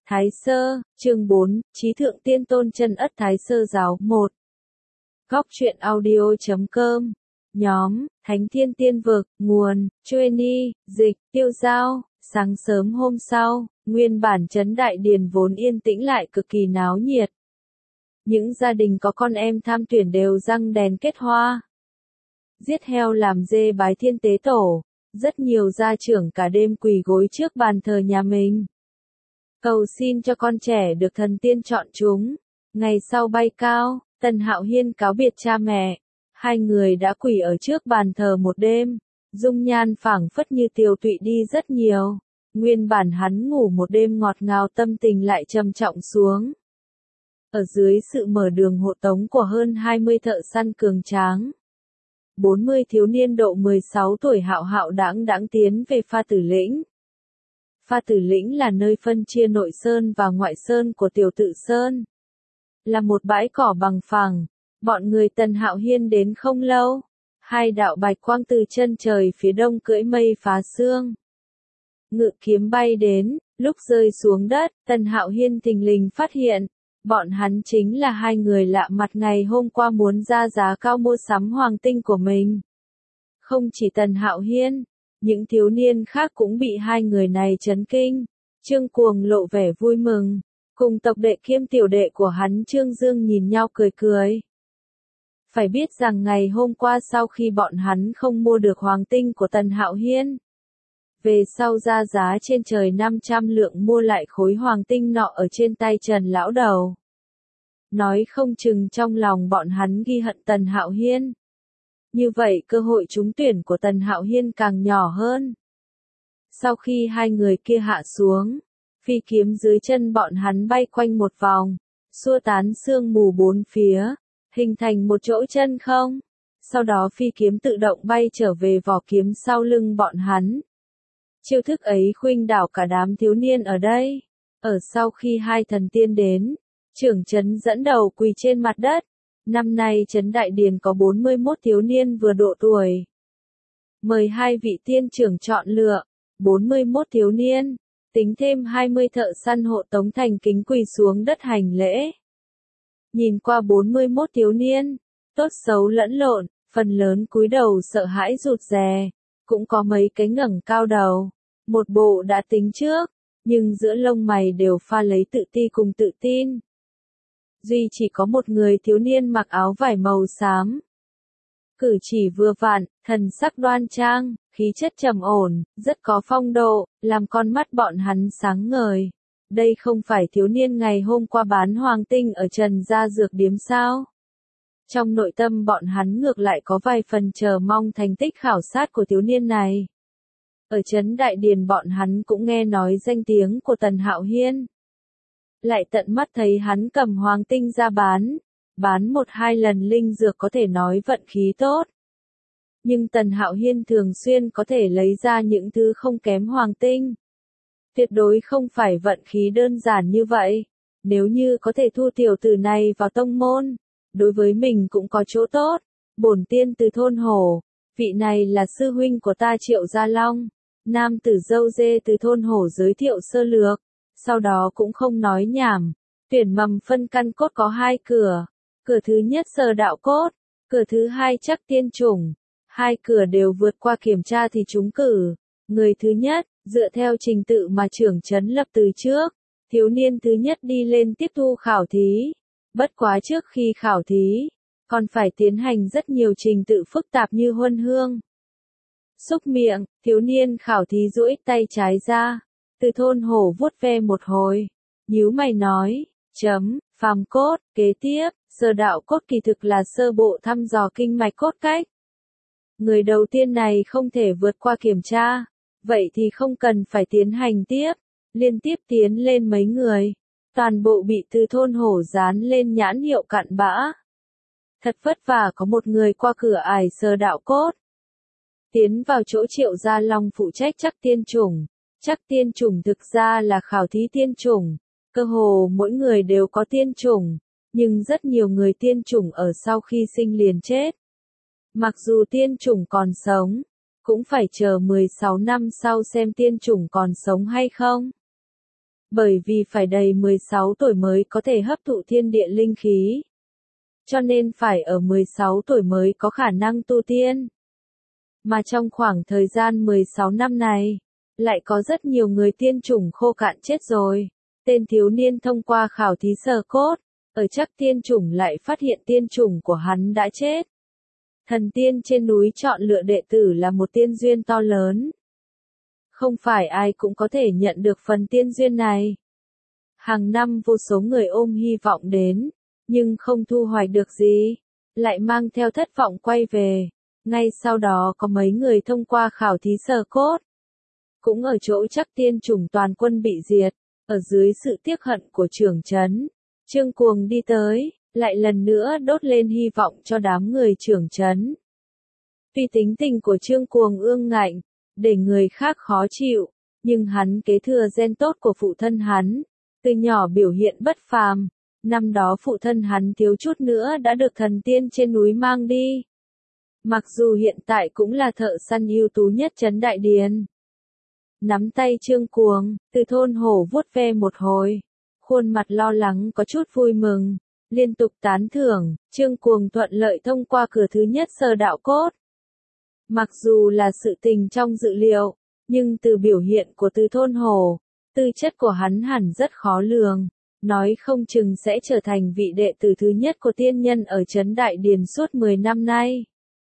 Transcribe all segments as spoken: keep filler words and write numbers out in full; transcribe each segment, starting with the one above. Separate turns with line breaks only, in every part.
Thái Sơ, chương bốn, Chí Thượng Tiên Tôn Chân Ất Thái Sơ Giáo một. Góc truyện audio chấm com. Nhóm, Thánh Thiên Tiên Vực, nguồn, Chueni, dịch, Tiêu Giao. Sáng sớm hôm sau, nguyên bản trấn Đại Điền vốn yên tĩnh lại cực kỳ náo nhiệt. Những gia đình có con em tham tuyển đều răng đèn kết hoa. Giết heo làm dê bái thiên tế tổ, rất nhiều gia trưởng cả đêm quỳ gối trước bàn thờ nhà mình. Cầu xin cho con trẻ được thần tiên chọn chúng. Ngày sau bay cao, Tần Hạo Hiên cáo biệt cha mẹ. Hai người đã quỳ ở trước bàn thờ một đêm. Dung nhan phảng phất như tiều tụy đi rất nhiều. Nguyên bản hắn ngủ một đêm ngọt ngào, tâm tình lại trầm trọng xuống. Ở dưới sự mở đường hộ tống của hơn hai mươi thợ săn cường tráng, bốn mươi thiếu niên độ mười sáu tuổi hạo hạo đãng đãng tiến về Pha Tử Lĩnh. Pha Tử Lĩnh là nơi phân chia nội sơn và ngoại sơn của Tiểu Tự Sơn. Là một bãi cỏ bằng phẳng. Bọn người Tần Hạo Hiên đến không lâu. Hai đạo bạch quang từ chân trời phía đông cưỡi mây phá sương. Ngự kiếm bay đến, lúc rơi xuống đất, Tần Hạo Hiên thình lình phát hiện. Bọn hắn chính là hai người lạ mặt ngày hôm qua muốn ra giá cao mua sắm hoàng tinh của mình. Không chỉ Tần Hạo Hiên, những thiếu niên khác cũng bị hai người này chấn kinh. Trương Cuồng lộ vẻ vui mừng, cùng tộc đệ kiêm tiểu đệ của hắn Trương Dương nhìn nhau cười cười. Phải biết rằng ngày hôm qua sau khi bọn hắn không mua được hoàng tinh của Tần Hạo Hiên, về sau ra giá trên trời năm trăm lượng mua lại khối hoàng tinh nọ ở trên tay Trần lão đầu. Nói không chừng trong lòng bọn hắn ghi hận Tần Hạo Hiên. Như vậy cơ hội trúng tuyển của Tần Hạo Hiên càng nhỏ hơn. Sau khi hai người kia hạ xuống, phi kiếm dưới chân bọn hắn bay quanh một vòng, xua tán sương mù bốn phía, hình thành một chỗ chân không. Sau đó phi kiếm tự động bay trở về vỏ kiếm sau lưng bọn hắn. Chiêu thức ấy khuynh đảo cả đám thiếu niên ở đây. Ở sau khi hai thần tiên đến, trưởng trấn dẫn đầu quỳ trên mặt đất. Năm nay trấn Đại Điền có bốn mươi mốt thiếu niên vừa độ tuổi. Mời hai vị tiên trưởng chọn lựa, bốn mươi mốt thiếu niên, tính thêm hai mươi thợ săn hộ tống thành kính quỳ xuống đất hành lễ. Nhìn qua bốn mươi mốt thiếu niên, tốt xấu lẫn lộn, phần lớn cúi đầu sợ hãi rụt rè, cũng có mấy cái ngẩng cao đầu, một bộ đã tính trước, nhưng giữa lông mày đều pha lấy tự ti cùng tự tin. Duy chỉ có một người thiếu niên mặc áo vải màu xám. Cử chỉ vừa vặn, thần sắc đoan trang, khí chất trầm ổn, rất có phong độ, làm con mắt bọn hắn sáng ngời. Đây không phải thiếu niên ngày hôm qua bán hoàng tinh ở Trần Gia Dược Điếm sao? Trong nội tâm bọn hắn ngược lại có vài phần chờ mong thành tích khảo sát của thiếu niên này. Ở trấn Đại Điền bọn hắn cũng nghe nói danh tiếng của Tần Hạo Hiên. Lại tận mắt thấy hắn cầm hoàng tinh ra bán, bán một hai lần linh dược có thể nói vận khí tốt. Nhưng Tần Hạo Hiên thường xuyên có thể lấy ra những thứ không kém hoàng tinh. Tuyệt đối không phải vận khí đơn giản như vậy. Nếu như có thể thu tiểu tử này vào tông môn, đối với mình cũng có chỗ tốt. Bổn tiên từ thôn Hổ, vị này là sư huynh của ta Triệu Gia Long. Nam tử dâu dê từ thôn Hổ giới thiệu sơ lược. Sau đó cũng không nói nhảm, tuyển mầm phân căn cốt có hai cửa, cửa thứ nhất Sở Đạo Cốt, cửa thứ hai Chắc Tiên Chủng, hai cửa đều vượt qua kiểm tra thì trúng cử. Người thứ nhất, dựa theo trình tự mà trưởng trấn lập từ trước, thiếu niên thứ nhất đi lên tiếp thu khảo thí, bất quá trước khi khảo thí, còn phải tiến hành rất nhiều trình tự phức tạp như huân hương. Xúc miệng, thiếu niên khảo thí duỗi tay trái ra. Từ thôn Hổ vuốt ve một hồi, nhíu mày nói, chấm, phàm cốt, kế tiếp, Sở Đạo Cốt kỳ thực là sơ bộ thăm dò kinh mạch cốt cách. Người đầu tiên này không thể vượt qua kiểm tra, vậy thì không cần phải tiến hành tiếp, liên tiếp tiến lên mấy người, toàn bộ bị từ thôn Hổ dán lên nhãn hiệu cặn bã. Thật vất vả có một người qua cửa ải Sở Đạo Cốt. Tiến vào chỗ Triệu Gia Long phụ trách Chắc Tiên Chủng. Chắc tiên chủng thực ra là khảo thí tiên chủng, cơ hồ mỗi người đều có tiên chủng, nhưng rất nhiều người tiên chủng ở sau khi sinh liền chết. Mặc dù tiên chủng còn sống, cũng phải chờ mười sáu năm sau xem tiên chủng còn sống hay không. Bởi vì phải đầy mười sáu tuổi mới có thể hấp thụ thiên địa linh khí. Cho nên phải ở mười sáu tuổi mới có khả năng tu tiên. Mà trong khoảng thời gian mười sáu năm này, lại có rất nhiều người tiên chủng khô cạn chết rồi. Tên thiếu niên thông qua khảo thí sờ cốt, ở chắc tiên chủng lại phát hiện tiên chủng của hắn đã chết. Thần tiên trên núi chọn lựa đệ tử là một tiên duyên to lớn. Không phải ai cũng có thể nhận được phần tiên duyên này. Hàng năm vô số người ôm hy vọng đến, nhưng không thu hoạch được gì, lại mang theo thất vọng quay về. Ngay sau đó có mấy người thông qua khảo thí sờ cốt. Cũng ở chỗ chắc tiên chủng toàn quân bị diệt, ở dưới sự tiếc hận của trưởng trấn, Trương Cuồng đi tới, lại lần nữa đốt lên hy vọng cho đám người trưởng trấn. Tuy tính tình của Trương Cuồng ương ngạnh, để người khác khó chịu, nhưng hắn kế thừa gen tốt của phụ thân hắn, từ nhỏ biểu hiện bất phàm. Năm đó phụ thân hắn thiếu chút nữa đã được thần tiên trên núi mang đi. Mặc dù hiện tại cũng là thợ săn ưu tú nhất trấn Đại Điền. Nắm tay Trương Cuồng, từ thôn hổ vuốt ve một hồi. Khuôn mặt lo lắng có chút vui mừng, liên tục tán thưởng, Trương Cuồng thuận lợi thông qua cửa thứ nhất sơ đạo cốt. Mặc dù là sự tình trong dự liệu, nhưng từ biểu hiện của từ thôn hổ, tư chất của hắn hẳn rất khó lường. Nói không chừng sẽ trở thành vị đệ tử thứ nhất của tiên nhân ở trấn Đại Điền suốt mười năm nay.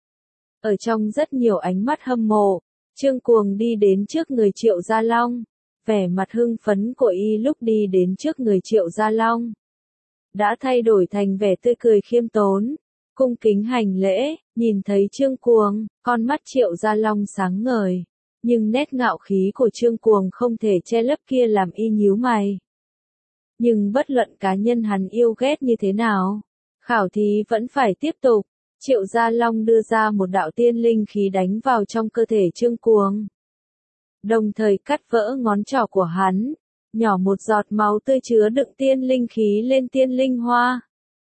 Ở trong rất nhiều ánh mắt hâm mộ, Trương Cuồng đi đến trước người Triệu Gia Long. Vẻ mặt hưng phấn của y lúc đi đến trước người Triệu Gia Long đã thay đổi thành vẻ tươi cười khiêm tốn, cung kính hành lễ. Nhìn thấy Trương Cuồng, con mắt Triệu Gia Long sáng ngời, nhưng nét ngạo khí của Trương Cuồng không thể che lấp kia làm y nhíu mày. Nhưng bất luận cá nhân hắn yêu ghét như thế nào, khảo thí vẫn phải tiếp tục. Triệu Gia Long đưa ra một đạo tiên linh khí đánh vào trong cơ thể Trương Cuồng, đồng thời cắt vỡ ngón trỏ của hắn, nhỏ một giọt máu tươi chứa đựng tiên linh khí lên tiên linh hoa.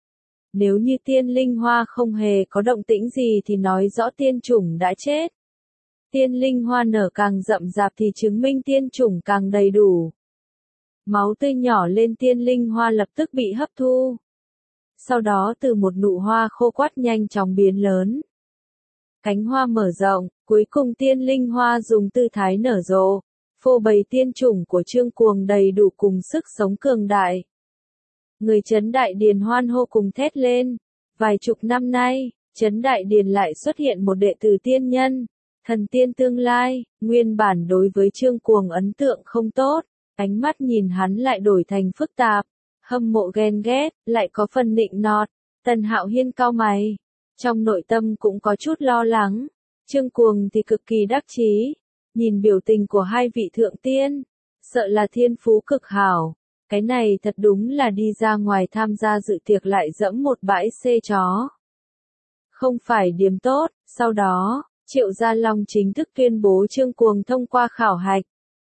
Nếu như tiên linh hoa không hề có động tĩnh gì thì nói rõ tiên chủng đã chết. Tiên linh hoa nở càng rậm rạp thì chứng minh tiên chủng càng đầy đủ. Máu tươi nhỏ lên tiên linh hoa lập tức bị hấp thu. Sau đó từ một nụ hoa khô quắt nhanh chóng biến lớn. Cánh hoa mở rộng, cuối cùng tiên linh hoa dùng tư thái nở rộ, phô bày tiên chủng của Trương Cuồng đầy đủ cùng sức sống cường đại. Người trấn Đại Điền hoan hô cùng thét lên. Vài chục năm nay, trấn Đại Điền lại xuất hiện một đệ tử tiên nhân, thần tiên tương lai. Nguyên bản đối với Trương Cuồng ấn tượng không tốt, ánh mắt nhìn hắn lại đổi thành phức tạp, hâm mộ ghen ghét, lại có phần nịnh nọt. Tần Hạo Hiên cau mày, trong nội tâm cũng có chút lo lắng. Trương Cuồng thì cực kỳ đắc chí, nhìn biểu tình của hai vị thượng tiên, sợ là thiên phú cực hảo. Cái này thật đúng là đi ra ngoài tham gia dự tiệc lại dẫm một bãi xê chó. Không phải điểm tốt. Sau đó, Triệu Gia Long chính thức tuyên bố Trương Cuồng thông qua khảo hạch.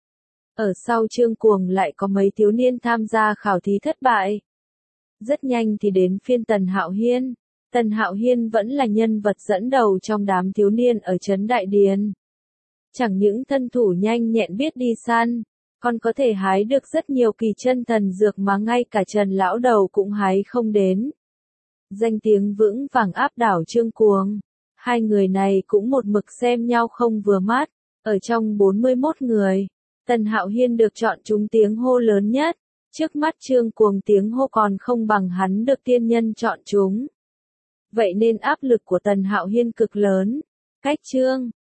Ở sau Trương Cuồng lại có mấy thiếu niên tham gia khảo thí thất bại. Rất nhanh thì đến phiên Tần Hạo Hiên. Tần Hạo Hiên vẫn là nhân vật dẫn đầu trong đám thiếu niên ở trấn Đại Điền. Chẳng những thân thủ nhanh nhẹn biết đi săn, còn có thể hái được rất nhiều kỳ chân thần dược mà ngay cả Trần lão đầu cũng hái không đến. Danh tiếng vững vàng áp đảo Trương Cuồng. Hai người này cũng một mực xem nhau không vừa mắt. Ở trong bốn mươi mốt người, Tần Hạo Hiên được chọn trúng tiếng hô lớn nhất. Trước mắt Trương Cuồng tiếng hô còn không bằng hắn được tiên nhân chọn trúng. Vậy nên áp lực của Tần Hạo Hiên cực lớn. Cách Trương